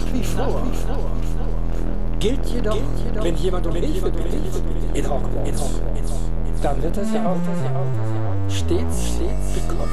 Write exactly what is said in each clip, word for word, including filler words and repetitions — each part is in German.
wie vor gilt jedoch, wenn jemand um Hilfe bittet in Hogwarts, dann wird er sie auch stets bekommen.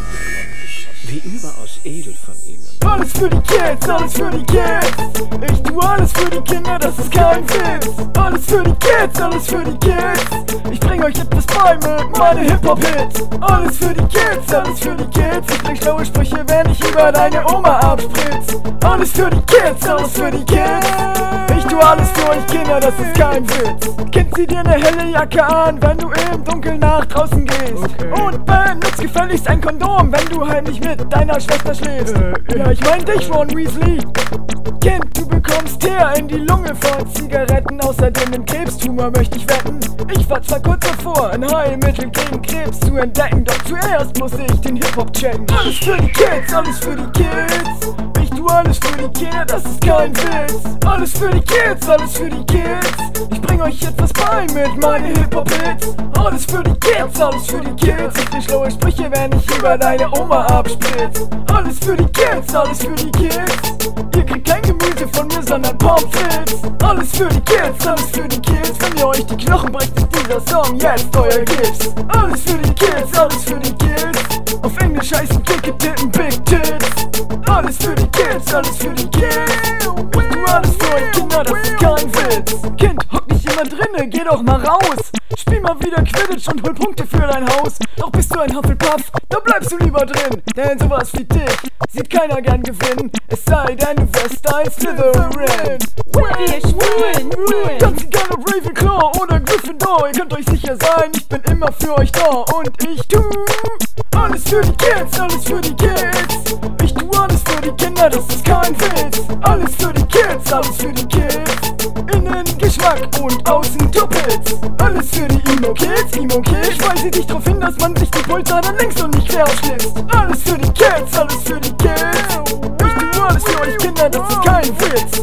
Wie überaus edel von ihnen. Alles für die Kids, alles für die Kids. Ich tu alles für die Kinder, das ist kein Witz. Alles für die Kids, alles für die Kids. Ich bring euch etwas bei mit meine Hip-Hop-Hits. Alles für die Kids, alles für die Kids. Ich bring schlaue Sprüche, wenn ich über deine Oma abspritz. Alles für die Kids, alles für die Kids. Ich tu alles für euch Kinder, das ist kein Witz. Kind, zieh dir ne helle Jacke an, wenn du im Dunkeln nach draußen gehst. Okay. Und benutz gefälligst ein Kondom, wenn du heimlich mit deiner Schwester schläfst. Äh, ja, ich mein dich, Ron Weasley. Kind, du bekommst Teer in die Lunge von Zigaretten. Außerdem den Krebstumor möchte ich wetten. Ich war zwar kurz davor, ein Heilmittel gegen Krebs zu entdecken, doch zuerst muss ich den Hip-Hop checken. Alles für die Kids, alles für die Kids. Ich tu alles für die Kinder, das ist kein Witz. Alles für die Kids, alles für die Kids. Ich bring euch etwas bei mit meinen Hip-Hop-Hits. Alles für die Kids, alles für die Kids. Ich bring schlaue Sprüche, wenn ich über deine Oma abspritz. Alles für die Kids, alles für die Kids. Ihr kriegt kein Gemüse von mir, sondern Pommes frites. Alles für die Kids, alles für die Kids. Wenn ihr euch die Knochen brecht, ist dieser Song jetzt euer Gift. Alles für die Kids, alles für die Kids. Auf Englisch heißen dicke Titten Big Tits. Alles für die Kids, alles für die Kids. Ich tu alles für euch Kinder, das ist kein Witz. Kind, hock nicht immer drinne, geh doch mal raus. Spiel mal wieder Quidditch und hol Punkte für dein Haus. Doch bist du ein Hufflepuff, da bleibst du lieber drin. Denn sowas wie dich sieht keiner gern gewinnen. Es sei denn, du wärst ein Slytherin. Wir schwulen, ruhen. Ganz egal ob Ravenclaw oder Gryffindor, ihr könnt euch sicher sein, ich bin immer für euch da. Und ich tu alles für die Kids, alles für die Kids. Ich tu alles für die Kinder, das ist kein Witz. Alles für die Kids, alles für die Kids. Innen Geschmack und außen Tuppets. Alles für die Emo-Kids, Emo-Kids. Ich weise dich drauf hin, dass man sich die Pulsadern links und nicht quer aufschlitzt. Alles für die Kids, alles für die Kids. Ich tu alles für euch Kinder, das ist kein Witz.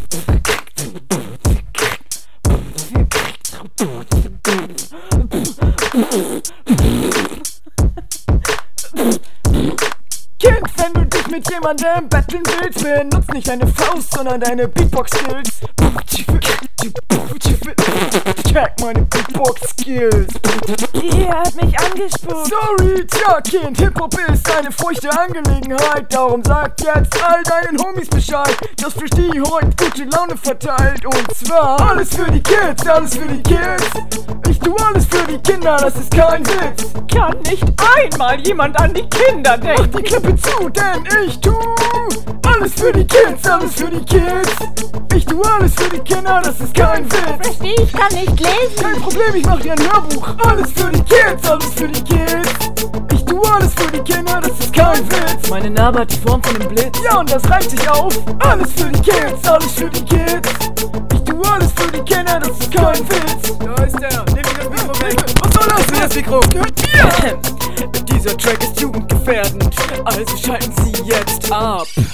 Kind, wenn du dich mit jemandem battlen willst, benutz nicht deine Faust, sondern deine Beatbox-Skills. Check meine Beatbox-Skills. Die hat mich angespuckt. Sorry, tja, Kind, Hip-Hop ist eine feuchte Angelegenheit. Darum sag jetzt all deinen Homies Bescheid, dass Frisch die heute gute Laune verteilt. Und zwar alles für die Kids, alles für die Kids. Ich tu alles für die Kinder, das ist kein Witz. Kann nicht einmal jemand an die Kinder denken. Mach die Klappe zu, denn ich tu alles für die Kids, alles für die Kids. Ich tu alles für die Kinder, das ist kein Witz. Versteh, ich kann nicht lesen. Kein Problem, ich mach dir ein Hörbuch. Alles für die Kids, alles für die Kids. Ich tu alles für die Kinder, das ist kein Witz. Meine Narbe hat die Form von einem Blitz. Ja, und das reimt sich auf. Alles für die Kids, alles für die Kids. Ich tu alles für die Kinder, das ist kein Witz. Da ist der, nimm mir das Mikro weg. Was soll das? Nimm das Mikro. Ja. Dieser Track ist jugendgefährdend, also schalten Sie jetzt ab.